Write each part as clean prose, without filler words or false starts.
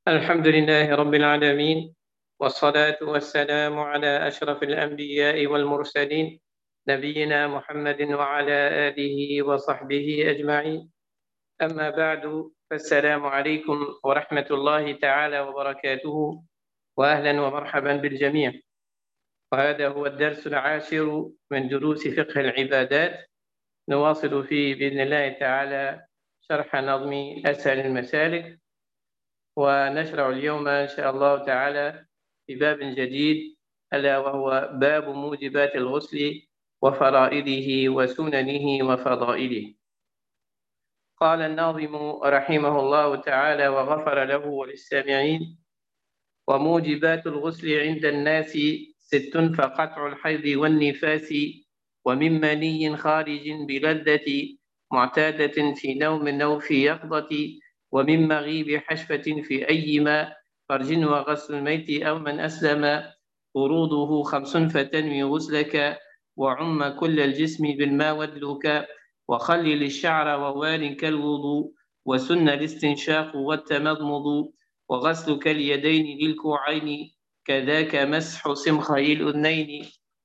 الحمد لله رب العالمين، والصلاة والسلام على أشرف الأنبياء والمرسلين، نبينا محمد وعلى آله وصحبه أجمعين. أما بعد، فالسلام عليكم ورحمة الله تعالى وبركاته، وأهلا ومرحبا بالجميع. وهذا هو الدرس العاشر من دروس فقه العبادات، نواصل فيه بإذن الله تعالى شرح نظم أسهل المسالك، ونشرع اليوم إن شاء الله تعالى في باب جديد، ألا وهو باب موجبات الغسل وفرائضه وسننه وفضائله. قال الناظم رحمه الله تعالى وغفر له وللسامعين: وموجبات الغسل عند الناس ست، فقطع الحيض والنفاس، ومن مني خارج بلذة، معتادة في نوم أو في يقظة، ومن مغيب حشفة في أي ماء، فرج وغسل الميت أو من أسلم، فروضه خمس فتنوي غسلك، وعم كل الجسم بالماء وادلك، وخلل الشعر ووال كالوضوء، وسن الاستنشاق والتمضمض، وغسلك اليدين للكوعين، كذاك مسح سمخي الأذنين،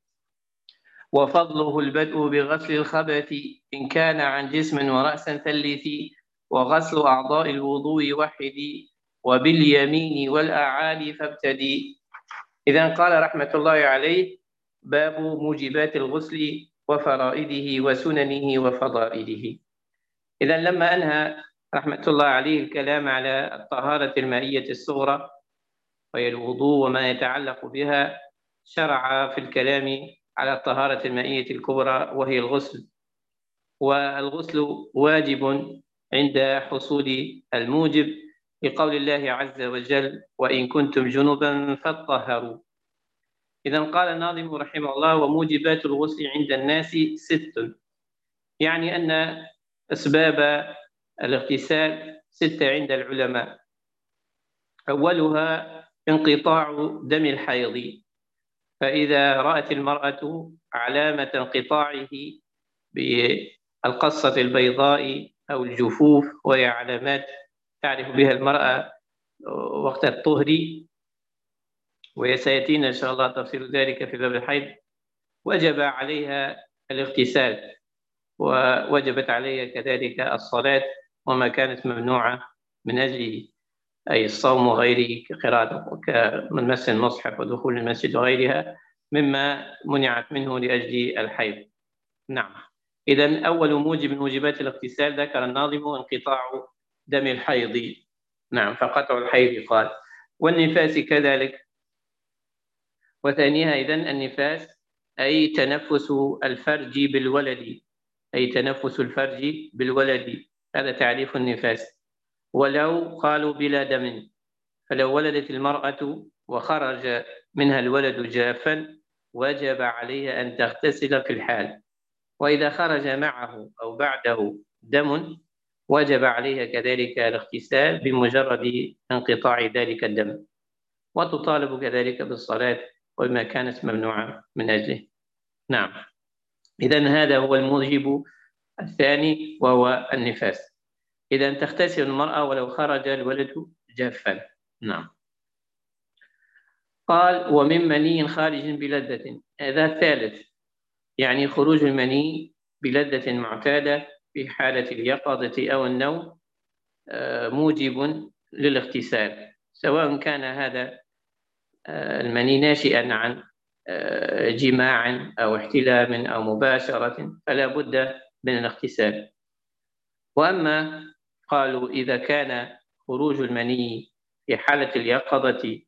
وفضله البدء بغسل الخبث إن كان عن جسم ورأسا ثلث، وغسل أعضاء الوضوء وحدي، وباليمين والأعالي فابتدي. إذن قال رحمة الله عليه: باب موجبات الغسل وفرائضه وسننه وفضائله. إذن لما أنهى رحمة الله عليه الكلام على الطهارة المائية الصغرى وهي الوضوء وما يتعلق بها، شرع في الكلام على الطهارة المائية الكبرى وهي الغسل. والغسل واجب عند حصول الموجب، لقول الله عز وجل: وإن كنتم جنبا فاطهروا. إذن قال الناظم رحمه الله: وموجبات الغسل عند الناس ست، يعني أن أسباب الاغتسال ستة عند العلماء. أولها انقطاع دم الحيض، فإذا رأت المرأة علامة انقطاعه بالقصة البيضاء أو الجفوف، وهي علامات تعرف بها المرأة وقت الطهر، وسيأتينا إن شاء الله تفصيل ذلك في باب الحيض، وجب عليها الاغتسال، ووجبت عليها كذلك الصلاة وما كانت ممنوعة من أجله، أي الصوم وغيره كقراءة كمن مس المصحف ودخول المسجد وغيرها مما منعت منه لأجل الحيض. نعم. إذن أول موجب من موجبات الاغتسال ذكر الناظم انقطاع دم الحيض. نعم، فقطع الحيض قال. والنفاس كذلك. وثانيها إذن النفاس أي تنفس الفرج بالولد، أي تنفس الفرج بالولد، هذا تعريف النفاس. ولو قالوا بلا دم، فلو ولدت المرأة وخرج منها الولد جافا وجب عليها أن تغتسل في الحال، وإذا خرج معه أو بعده دم وجب عليها كذلك الاغتسال بمجرد انقطاع ذلك الدم، وتطالب كذلك بالصلاة وما كانت ممنوعة من أجله. نعم. إذن هذا هو الموجب الثاني وهو النفاس. إذن تغتسل المرأة ولو خرج الولد جافا. نعم. قال: ومن مني خارج بلذة، هذا الثالث، يعني خروج المني بلذة معتادة في حالة اليقظة أو النوم موجب للاغتسال، سواء كان هذا المني ناشئا عن جماع أو احتلام أو مباشرة، فلا بد من الاغتسال. وأما قالوا إذا كان خروج المني في حالة اليقظة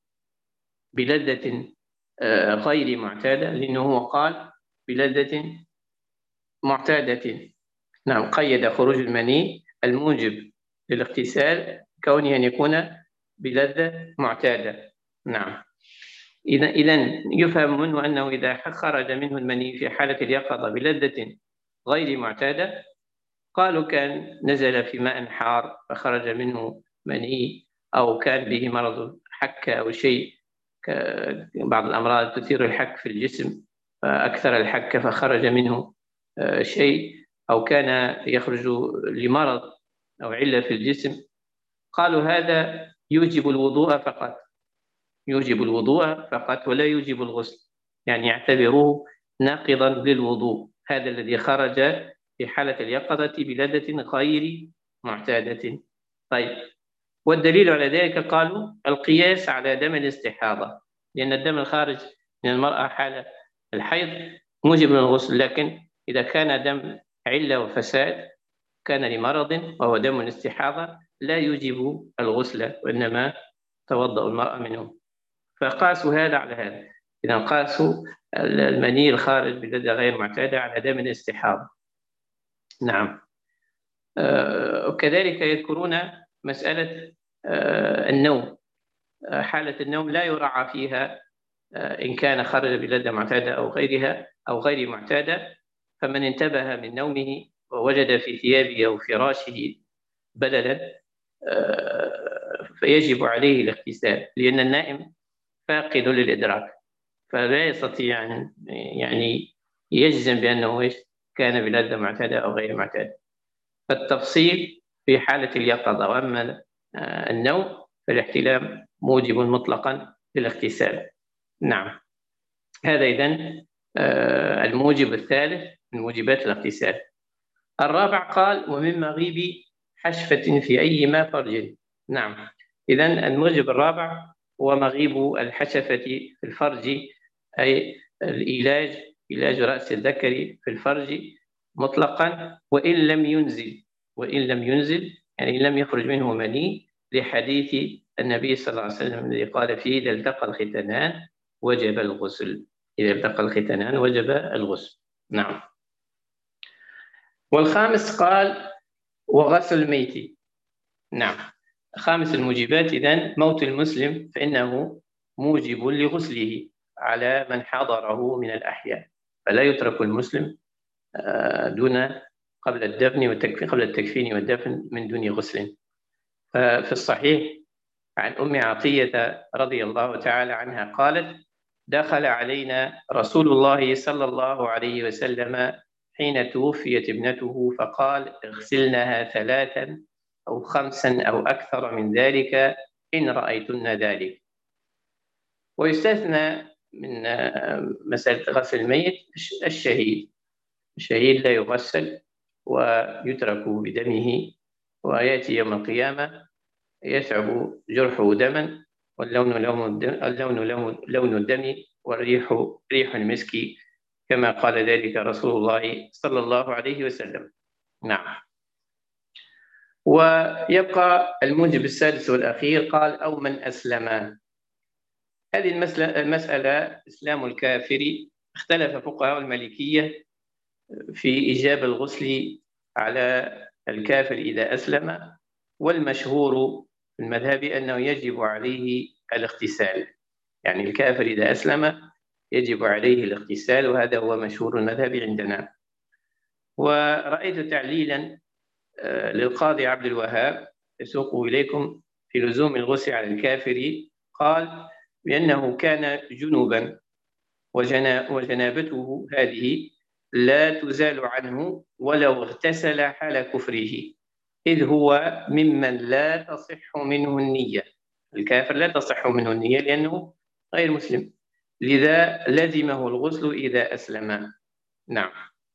بلذة غير معتادة، لأنه هو قال بلذة معتادة. نعم، قيد خروج المني الموجب للاغتسال كونه أن يكون بلذة معتادة. نعم. إذن يفهم منه أنه إذا خرج منه المني في حالة اليقظة بلذة غير معتادة، قالوا كان نزل في ماء حار فخرج منه مني، أو كان به مرض حك أو شيء، بعض الأمراض تثير الحك في الجسم فأكثر الحك فخرج منه شيء، أو كان يخرج لمرض أو علة في الجسم، قالوا هذا يوجب الوضوء فقط، يوجب الوضوء فقط ولا يوجب الغسل، يعني يعتبروه ناقضا للوضوء، هذا الذي خرج في حالة اليقظة بلذة غير معتادة. طيب، والدليل على ذلك قالوا القياس على دم الاستحاضة، لأن الدم الخارج من المرأة حال الحيض موجب للغسل، لكن إذا كان دم علة وفساد كان لمرض وهو دم الاستحاضة لا يوجب الغسل، وإنما توضأ المرأة منه. فقاسوا هذا على هذا، إذا قاسوا المني الخارج بلذة غير معتادة على دم الاستحاضة. نعم. وكذلك يذكرون مسألة النوم، حالة النوم لا يراعى فيها إن كان خرج بلذة معتادة أو غيرها أو غير معتادة، فمن انتبه من نومه ووجد في ثيابه أو فراشه بللا فيجب عليه الاغتسال، لأن النائم فاقد للإدراك، فلا يستطيع يعني يجزم بأنه كان بلذة معتادة أو غير معتادة. فالتفصيل في حالة اليقظة، وأما النوم فالاحتلام موجب مطلقا للاغتسال. نعم، هذا إذن الموجب الثالث من موجبات الاغتسال. الرابع قال ومن مغيب حشفة في أي ما فرج. نعم، إذن الموجب الرابع هو مغيب الحشفة في الفرج، أي علاج رأس الذكر في الفرج مطلقا، وإن لم ينزل يعني إن لم يخرج منه مني، لحديث النبي صلى الله عليه وسلم الذي قال فيه إذا التقى الختانان وجب الغسل، إذا التقى الختانان وجب الغسل. نعم. والخامس قال وغسل الميت. نعم، خامس الموجبات إذن موت المسلم، فإنه موجب لغسله على من حضره من الأحياء، فلا يترك المسلم قبل التكفين والدفن من دون غسل. ففي الصحيح عن أم عطية رضي الله تعالى عنها قالت دخل علينا رسول الله صلى الله عليه وسلم حين توفيت ابنته فقال اغسلنها 3 أو 5 أو أكثر من ذلك إن رأيتن ذلك. ويستثنى من مسألة غسل الميت الشهيد لا يغسل ويترك بدمه، ويأتي يوم القيامة يشعب جرحه دما، واللون لون الدم والريح ريح المسك، كما قال ذلك رسول الله صلى الله عليه وسلم. نعم. ويبقى الموجب السادس والأخير قال أو من أسلم. هذه المسألة إسلام الكافر، اختلف فقهاء المالكية في إيجاب الغسل على الكافر إذا أسلم، والمشهور في المذهب أنه يجب عليه الاغتسال، يعني الكافر إذا أسلم يجب عليه الاغتسال، وهذا هو مشهور المذهب عندنا. ورأيت تعليلا للقاضي عبد الوهاب يسوق إليكم في لزوم الغسل على الكافر، قال بأنه كان جنوبا وجنابته هذه لا تزال عنه ولو اغتسل حال كفره، إذ هو ممن لا تصح منه النية. الكافر لا تصح منه النية لأنه غير مسلم، لذا لزمه الغسل إذا أسلم. نعم.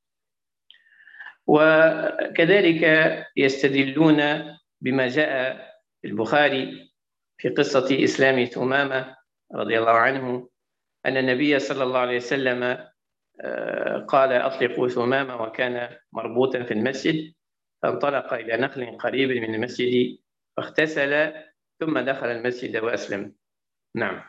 وكذلك يستدلون بما جاء في البخاري في قصة إسلام ثمامة رضي الله عنه، أن النبي صلى الله عليه وسلم قال أطلقوا ثمامة، وكان مربوطا في المسجد، فانطلق إلى نخل قريب من المسجد فاغتسل ثم دخل المسجد وأسلم. نعم.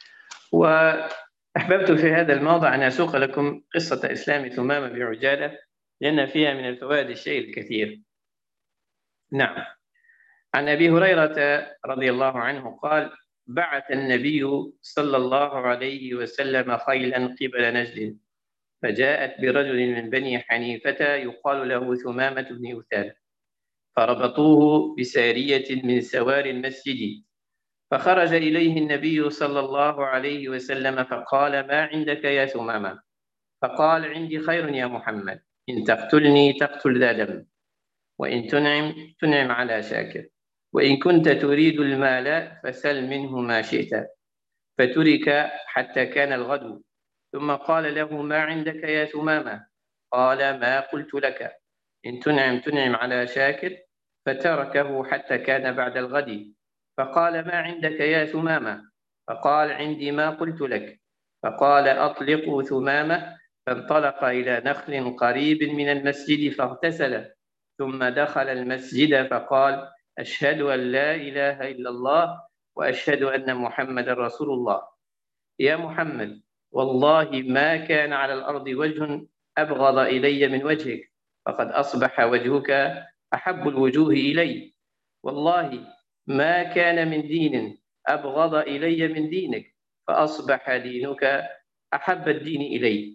وأحببت في هذا الموضع أن أسوق لكم قصة إسلام ثمامة بعجالة، لأن فيها من الفوائد الشيء الكثير. نعم. عن أبي هريرة رضي الله عنه قال بعث النبي صلى الله عليه وسلم خيلا قبل نجد، فجاءت برجل من بني حنيفة يقال له ثمامة بن أثال، فربطوه بسارية من سوار المسجد، فخرج إليه النبي صلى الله عليه وسلم فقال ما عندك يا ثمامة؟ فقال عندي خير يا محمد، إن تقتلني تقتل ذا دم، وإن تنعم على شاكر. وإن كنت تريد المال فسل منه ما شئت. فترك حتى كان الغد، ثم قال له: ما عندك يا ثمامة؟ قال: ما قلت لك، إن تنعم تنعم على شاكر. فتركه حتى كان بعد الغد، فقال: ما عندك يا ثمامة؟ فقال: عندي ما قلت لك. فقال: أطلقوا ثمامة. فانطلق إلى نخل قريب من المسجد فاغتسل، ثم دخل المسجد فقال: أشهد أن لا إله إلا الله وأشهد أن محمد رسول الله. يا محمد، والله ما كان على الأرض وجه أبغض إلي من وجهك، فقد أصبح وجهك أحب الوجوه إلي. والله ما كان من دين أبغض إلي من دينك، فأصبح دينك أحب الدين إلي،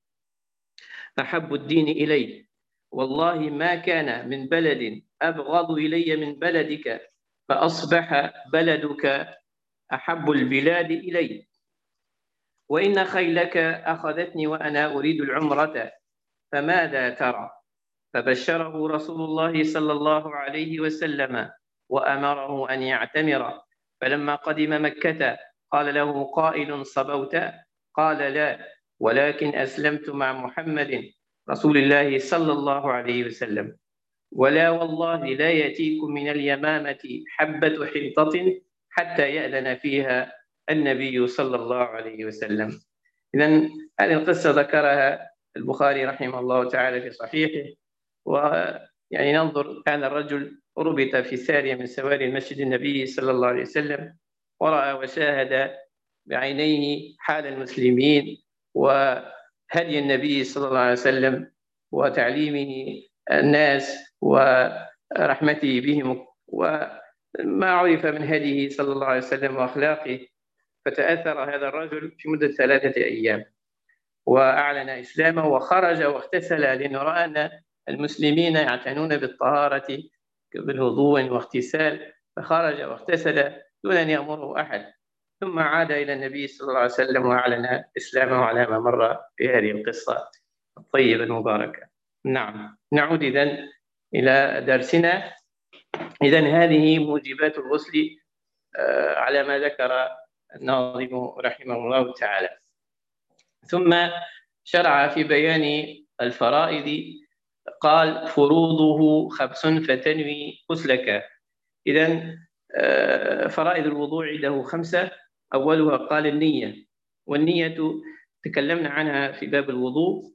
أحب الدين إلي. والله ما كان من بلد أبغض إلي من بلدك، فأصبح بلدك أحب البلاد إلي. وإن خيلك أخذتني وأنا أريد العمرة، فماذا ترى؟ فبشره رسول الله صلى الله عليه وسلم وأمره أن يعتمر. فلما قدم مكة قال له قائل: صبوت؟ قال: لا، ولكن أسلمت مع محمد رسول الله صلى الله عليه وسلم. ولا والله لا يأتيكم من اليمامة حبة حنطة حتى يأذن فيها النبي صلى الله عليه وسلم. إذن هذه القصة ذكرها البخاري رحمه الله تعالى في صحيحه. ويعني ننظر، كان الرجل ربط في سارية من سواري المسجد النبي صلى الله عليه وسلم، ورأى وشاهد بعينيه حال المسلمين وهدي النبي صلى الله عليه وسلم وتعليمه الناس ورحمته بهم وما عرف من هديه صلى الله عليه وسلم وأخلاقه. فتأثر هذا الرجل في مدة 3 أيام وأعلن إسلامه وخرج واغتسل، لأنه رأى أن المسلمين يعتنون بالطهارة بالوضوء واغتسال، فخرج واغتسل دون أن يأمره أحد، ثم عاد إلى النبي صلى الله عليه وسلم وأعلن إسلامه على ما مر في هذه القصة الطيبة المباركة. نعم، نعود إذن إلى درسنا. إذن هذه موجبات الغسل على ما ذكر الناظم رحمه الله تعالى. ثم شرع في بيان الفرائض، قال: فروضه 5 فتنوي غسلك. إذن فرائض الوضوء عنده 5. أولها قال النية، والنية تكلمنا عنها في باب الوضوء،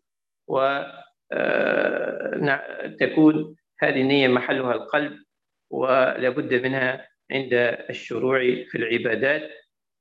وتكون هذه النية محلها القلب، ولا بد منها عند الشروع في العبادات،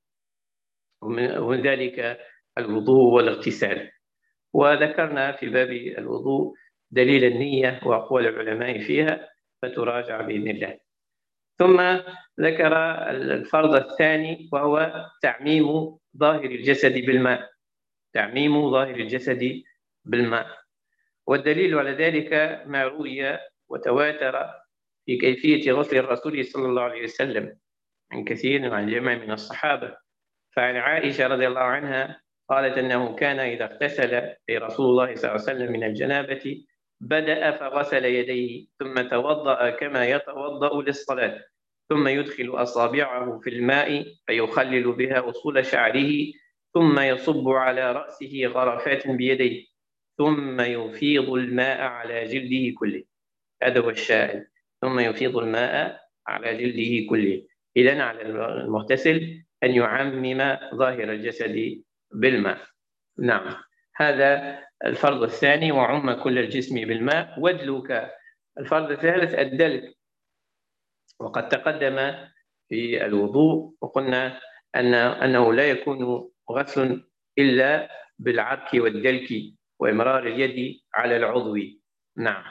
ومن ذلك الوضوء والاغتسال. وذكرنا في باب الوضوء دليل النية وأقوال العلماء فيها، فتراجع بإذن الله. ثم ذكر الفرض الثاني، وهو تعميم ظاهر الجسد بالماء، تعميم ظاهر الجسد بالماء. والدليل على ذلك ما روي وتواتر في كيفية غسل الرسول صلى الله عليه وسلم عن كثير وعن جمع من الصحابة. فعن عائشة رضي الله عنها قالت أنه كان إذا اغتسل رسول الله صلى الله عليه وسلم من الجنابة بدأ فغسل يديه، ثم توضأ كما يتوضأ للصلاة، ثم يدخل أصابعه في الماء فيخلل بها أصول شعره، ثم يصب على رأسه غرفات بيديه، ثم يفيض الماء على جلده كله. هذا هو الشاهد، ثم يفيض الماء على جلده كله. إذن على المغتسل أن يعمم ظاهر الجسد بالماء. نعم، هذا الفرض الثاني، وعم كل الجسم بالماء. ودلك الفرض الثالث الدلك، وقد تقدم في الوضوء وقلنا أنه لا يكون غسل إلا بالعرك والدلك وإمرار اليد على العضو. نعم.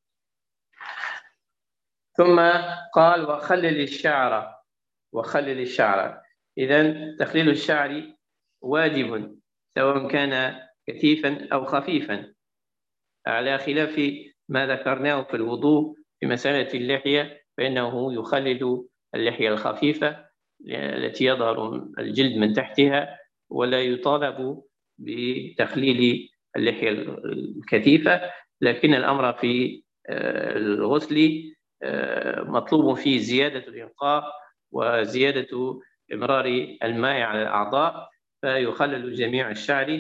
ثم قال: وخلل الشعر، وخلل الشعر. إذن تخليل الشعر واجب سواء كان كثيفا أو خفيفا، على خلاف ما ذكرناه في الوضوء في مسألة اللحية، فإنه يخلل اللحية الخفيفة التي يظهر الجلد من تحتها، ولا يطالب بتخليل اللحية الكثيفة. لكن الأمر في الغسل مطلوب فيه زيادة الإنقاء وزيادة إمرار الماء على الأعضاء، فيخلل جميع الشعر،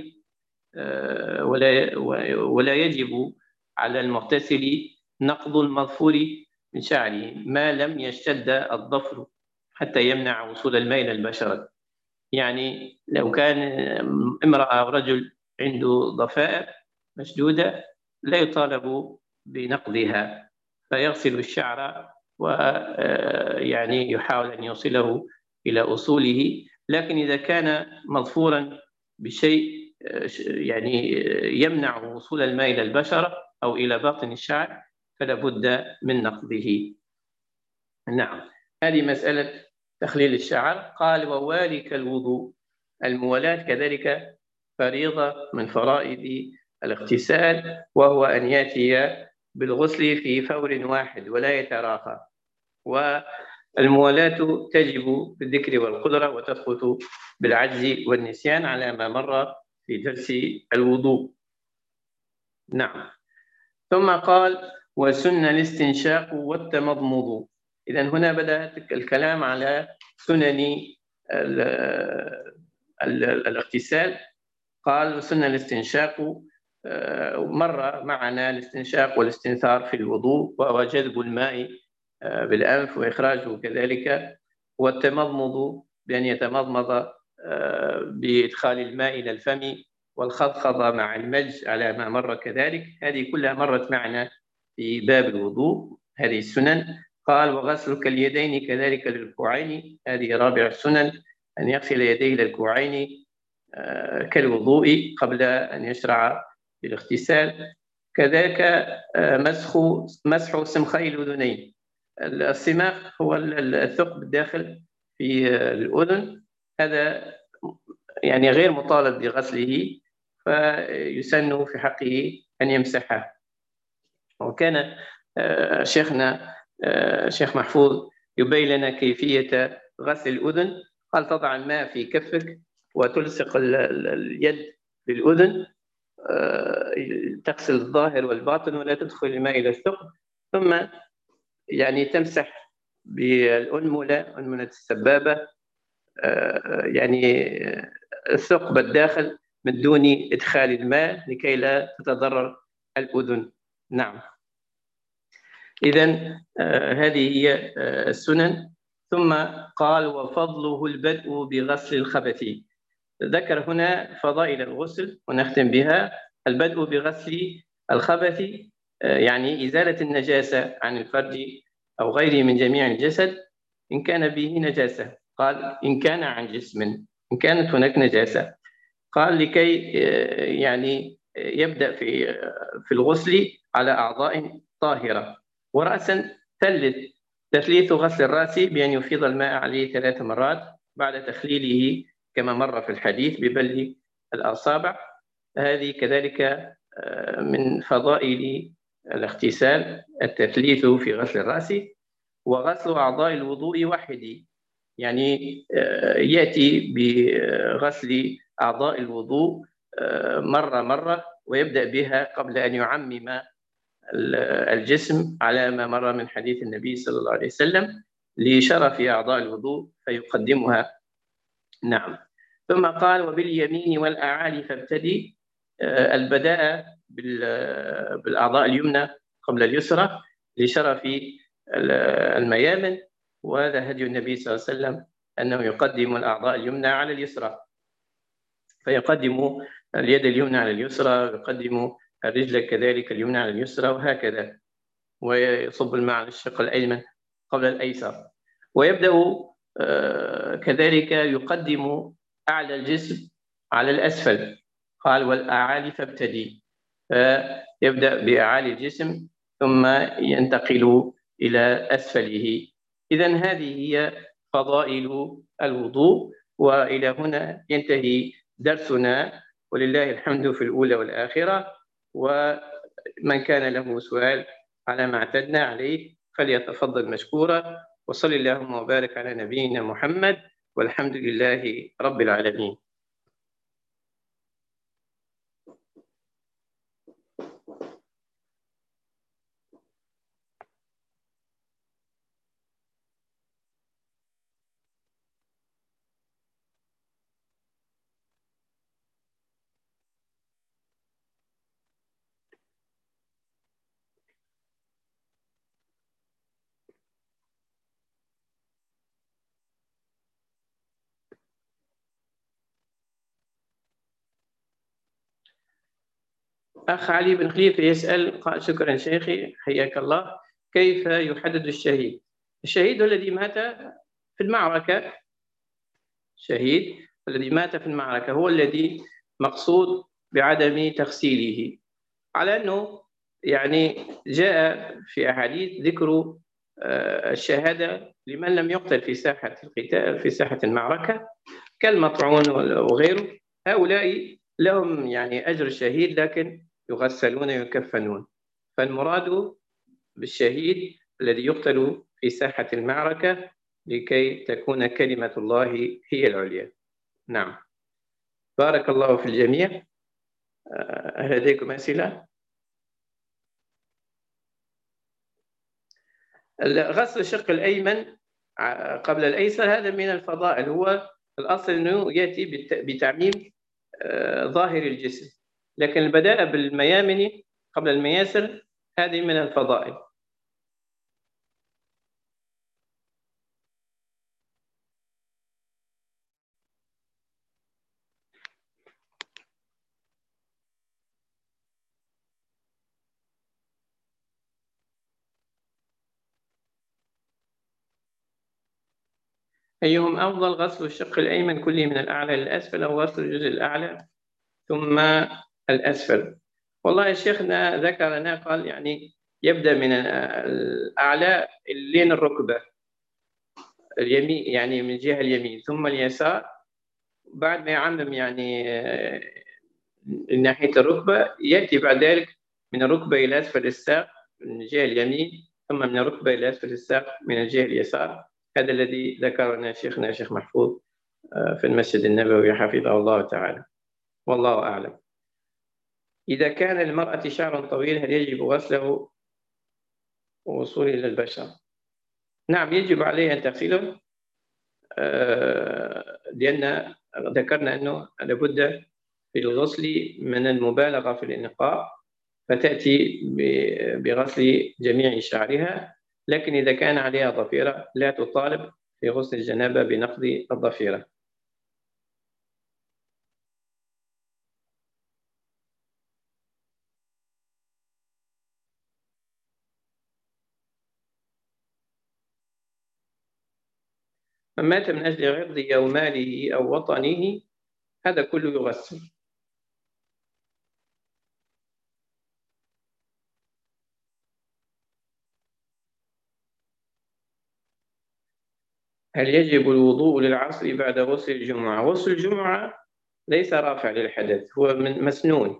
ولا يجب على المغتسل نقض المظفور من شعره ما لم يشتد الظفر حتى يمنع وصول الماء إلى البشرة. يعني لو كان امرأة أو رجل عنده ضفائر مشدودة لا يطالب بنقضها، فيغسل الشعر ويعني يحاول أن يوصله إلى أصوله. لكن إذا كان مظفورا بشيء يعني يمنع وصول الماء إلى البشرة أو إلى باطن الشعر فلا بد من نقضه. نعم، هذه مسألة تخليل الشعر. قال ووالك الوضوء، الموالاة كذلك فريضة من فرائض الاغتسال، وهو أن يأتي بالغسل في فور واحد ولا يتراخى. والموالاة تجب بالذكر والقدرة وتسقط بالعجز والنسيان على ما مر في درس الوضوء. نعم. ثم قال وسن الاستنشاق والتمضمض. إذا هنا بدأ الكلام على سنن الاغتسال. قال وسن الاستنشاق، مر معنا الاستنشاق والاستنثار في الوضوء وهو جذب الماء بالأنف وإخراجه كذلك، والتمضمض بأن يتمضمض بإدخال الماء إلى الفم، والخضخضة مع المج على ما مر كذلك. هذه كلها مرت معنا في باب الوضوء، هذه السنن. قال وغسلك اليدين كذلك للكوعين، هذه رابع السنن، أن يغسل يديه إلى الكوعين كالوضوء قبل أن يشرع في الاغتسال. كذلك مسح سمخي الأذنين. السماخ هو الثقب الداخل في الأذن، هذا يعني غير مطالب بغسله، فيسن في حقه أن يمسحه. وكان شيخنا شيخ محفوظ يبين لنا كيفية غسل الأذن. قال تضع الماء في كفك وتلصق اليد بالأذن، تغسل الظاهر والباطن ولا تدخل الماء إلى الثقب، ثم يعني تمسح بالأنملة، أنملة السبابة، يعني الثقب الداخل من دون إدخال الماء لكي لا تتضرر الأذن. نعم. إذن هذه هي السنن. ثم قال وفضله البدء بغسل الخبث. ذكر هنا فضائل الغسل ونختم بها. البدء بغسل الخبث يعني إزالة النجاسة عن الفرج أو غيره من جميع الجسد إن كان به نجاسة. قال إن كان عن جسم، إن كانت هناك نجاسة. قال لكي يعني يبدأ في الغسل على أعضاء طاهرة. ورأسا تثليث غسل الرأس بأن يفيض الماء عليه 3 مرات بعد تخليله كما مر في الحديث ببل الأصابع. هذه كذلك من فضائل الاغتسال، التثليث في غسل الرأس. وغسل أعضاء الوضوء وحده، يعني يأتي بغسل أعضاء الوضوء مرة ويبدأ بها قبل أن يعمم الجسم على ما مر من حديث النبي صلى الله عليه وسلم لشرف أعضاء الوضوء فيقدمها. نعم. ثم قال وباليمين والأعالي فابتدي. البداء بالأعضاء اليمنى قبل اليسرى لشرف الميامن، وهذا هدي النبي صلى الله عليه وسلم أنه يقدم الأعضاء اليمنى على اليسرى، فيقدم اليد اليمنى على اليسرى، ويقدم الرجل كذلك اليمنى على اليسرى، وهكذا، ويصب الماء على الشق الأيمن قبل الأيسر. ويبدأ كذلك يقدم أعلى الجسم على الأسفل. قال والأعالي فابتدي، فيبدأ بأعالي الجسم ثم ينتقل إلى أسفله. إذن هذه هي فضائل الوضوء. وإلى هنا ينتهي درسنا، ولله الحمد في الأولى والآخرة. ومن كان له سؤال على ما اعتدنا عليه فليتفضل مشكورا. وصل اللهم وبارك على نبينا محمد، والحمد لله رب العالمين. أخ علي بن خليفة يسأل قال: شكرا شيخي حياك الله، كيف يحدد الشهيد؟ الشهيد هو الذي مات في المعركة. الشهيد الذي مات في المعركة هو الذي مقصود بعدم تغسيله، على أنه يعني جاء في أحاديث ذكر الشهادة لمن لم يقتل في ساحة القتال في ساحة المعركة كالمطعون وغيره. هؤلاء لهم يعني أجر الشهيد، لكن يغسلون ويكفنون. فالمراد بالشهيد الذي يقتل في ساحة المعركة لكي تكون كلمة الله هي العليا. نعم. بارك الله في الجميع. هل لديكم أسئلة؟ غسل الشق الأيمن قبل الأيسر هذا من الفضائل، هو الأصل أنه يأتي بتعميم ظاهر الجسم، لكن البداءة بالميامن قبل المياسر هذه من الفضائل. أيهم أفضل، غسل الشق الأيمن كله من الأعلى للأسفل، أو غسل الجزء الأعلى ثم الأسفل؟ والله شيخنا ذكر لنا قال يعني يبدأ من الأعلى لين الركبة اليمين، يعني من جهة اليمين ثم اليسار، بعد ما يعمم يعني ناحية الركبة يأتي بعد ذلك من الركبة إلى أسفل الساق من الجهة اليمين، ثم من الركبة إلى أسفل الساق من الجهة اليسار. هذا الذي ذكرنا شيخنا الشيخ محفوظ في المسجد النبوي حفظه الله تعالى، والله أعلم. إذا كان للمرأة شعر طويل هل يجب غسله ووصوله إلى البشر؟ نعم، يجب عليه أن تغسله، لأن ذكرنا أنه لابد في الغسل من المبالغة في الإنقاء، فتأتي بغسل جميع شعرها، لكن إذا كان عليها ضفيرة لا تطالب في غسل الجنابة بنقض الضفيرة. من مات من أجل عرضه أو ماله أو وطنه هذا كله يغسل. هل يجب الوضوء للعصر بعد غسل الجمعة؟ غسل الجمعة ليس رافع للحدث، هو مسنون.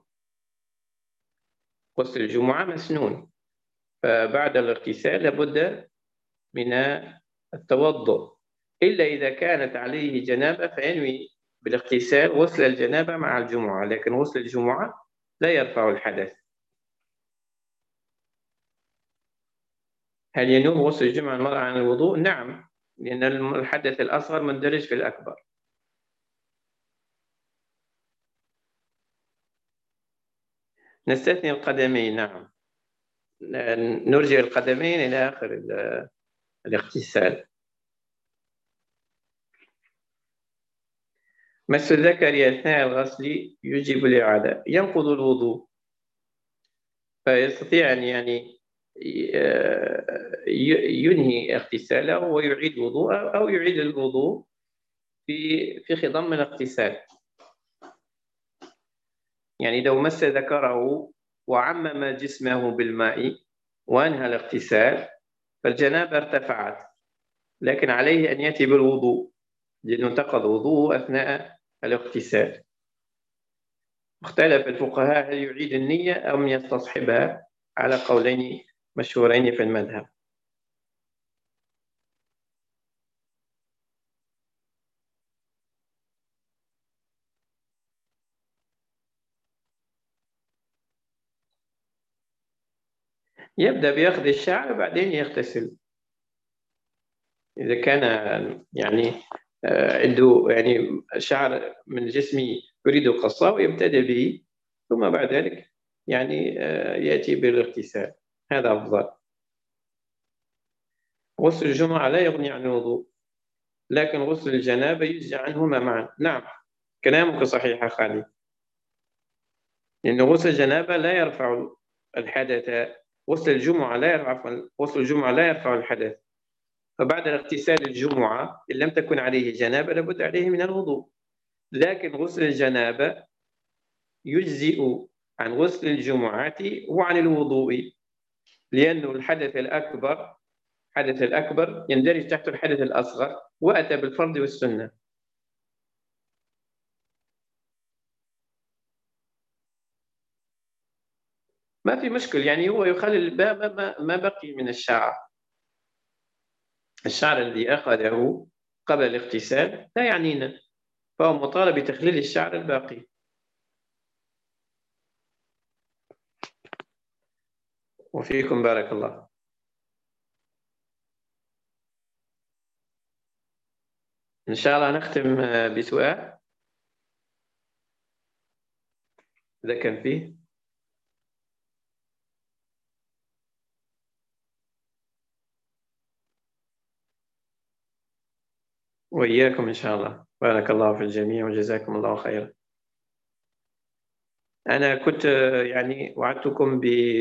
غسل الجمعة مسنون، فبعد الاغتسال لابد من التوضؤ، إلا إذا كانت عليه جنابة فينوي بالاغتسال غسل الجنابة مع الجمعة، لكن غسل الجمعة لا يرفع الحدث. هل ينوب غسل الجمعة المرأة عن الوضوء؟ نعم، لأن الحدث الأصغر مندرج في الأكبر. نستثني القدمين، نعم، نرجع القدمين إلى آخر الاغتسال. مس الذكر أثناء الغسل يجب الإعادة، ينقض الوضوء، فيستطيع أن يعني ينهي اغتساله ويعيد وضوءه، أو يعيد الوضوء في خضم الاغتسال. يعني لو مس ذكره وعمم جسمه بالماء وأنهى الاغتسال فالجنابة ارتفعت، لكن عليه أن يأتي بالوضوء لأنه انتقض وضوءه أثناء الاغتسال. اختلف الفقهاء هل يعيد النية أم يستصحبها، على قولين مشهورين في المذهب. يبدأ بأخذ الشعر بعدين يغتسل. إذا كان يعني عنده يعني شعر من جسمه يريد قصه يبتدئ به، ثم بعد ذلك يعني يأتي بالاغتسال، هذا أفضل. غسل الجمعة لا يغني عن الوضوء، لكن غسل الجنابة يجزي عنهما معا. نعم، كلامك صحيح خالد. لأن غسل الجنابة لا يرفع الحدث، غسل الجمعة لا يرفع، غسل الجمعة لا يرفع الحدث. فبعد اغتسال الجمعة إن لم تكن عليه جنابة لابد عليه من الوضوء. لكن غسل الجنابة يجزئ عن غسل الجمعة وعن الوضوء، لأن الحدث الأكبر يندرج تحت الحدث الأصغر، وأتى بالفرض والسنة. ما في مشكل، يعني هو يخلل ما بقي من الشعر الذي أخذه قبل الاغتسال لا يعنينا، فهو مطالب بتخليل الشعر الباقي. وفيكم بارك الله. إن شاء الله نختم بسؤال إذا كان فيه. وإياكم إن شاء الله. بارك الله في الجميع وجزاكم الله خيرا. أنا كنت يعني وعدتكم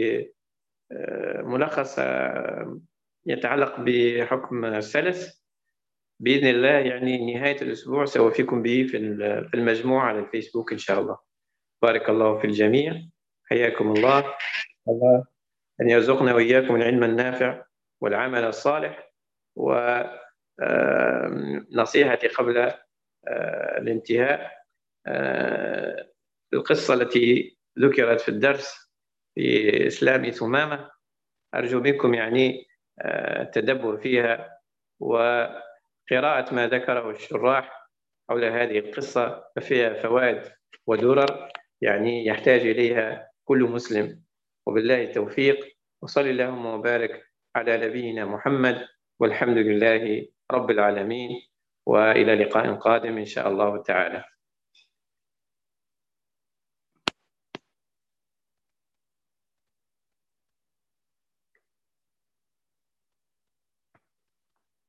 بملخص يتعلق بحكم السلس بإذن الله، يعني نهاية الأسبوع سأوفيكم به في المجموعة على الفيسبوك إن شاء الله. بارك الله في الجميع، حياكم الله. الله أن يرزقنا وإياكم العلم النافع والعمل الصالح. ونصيحتي قبل الانتهاء، القصة التي ذكرت في الدرس في إسلام ثمامة، أرجو منكم يعني التدبر فيها وقراءة ما ذكره الشراح حول هذه القصة، ففيها فوائد ودرر يعني يحتاج إليها كل مسلم. وبالله التوفيق، وصلى اللهم وبارك على نبينا محمد، والحمد لله رب العالمين، وإلى لقاء قادم إن شاء الله تعالى.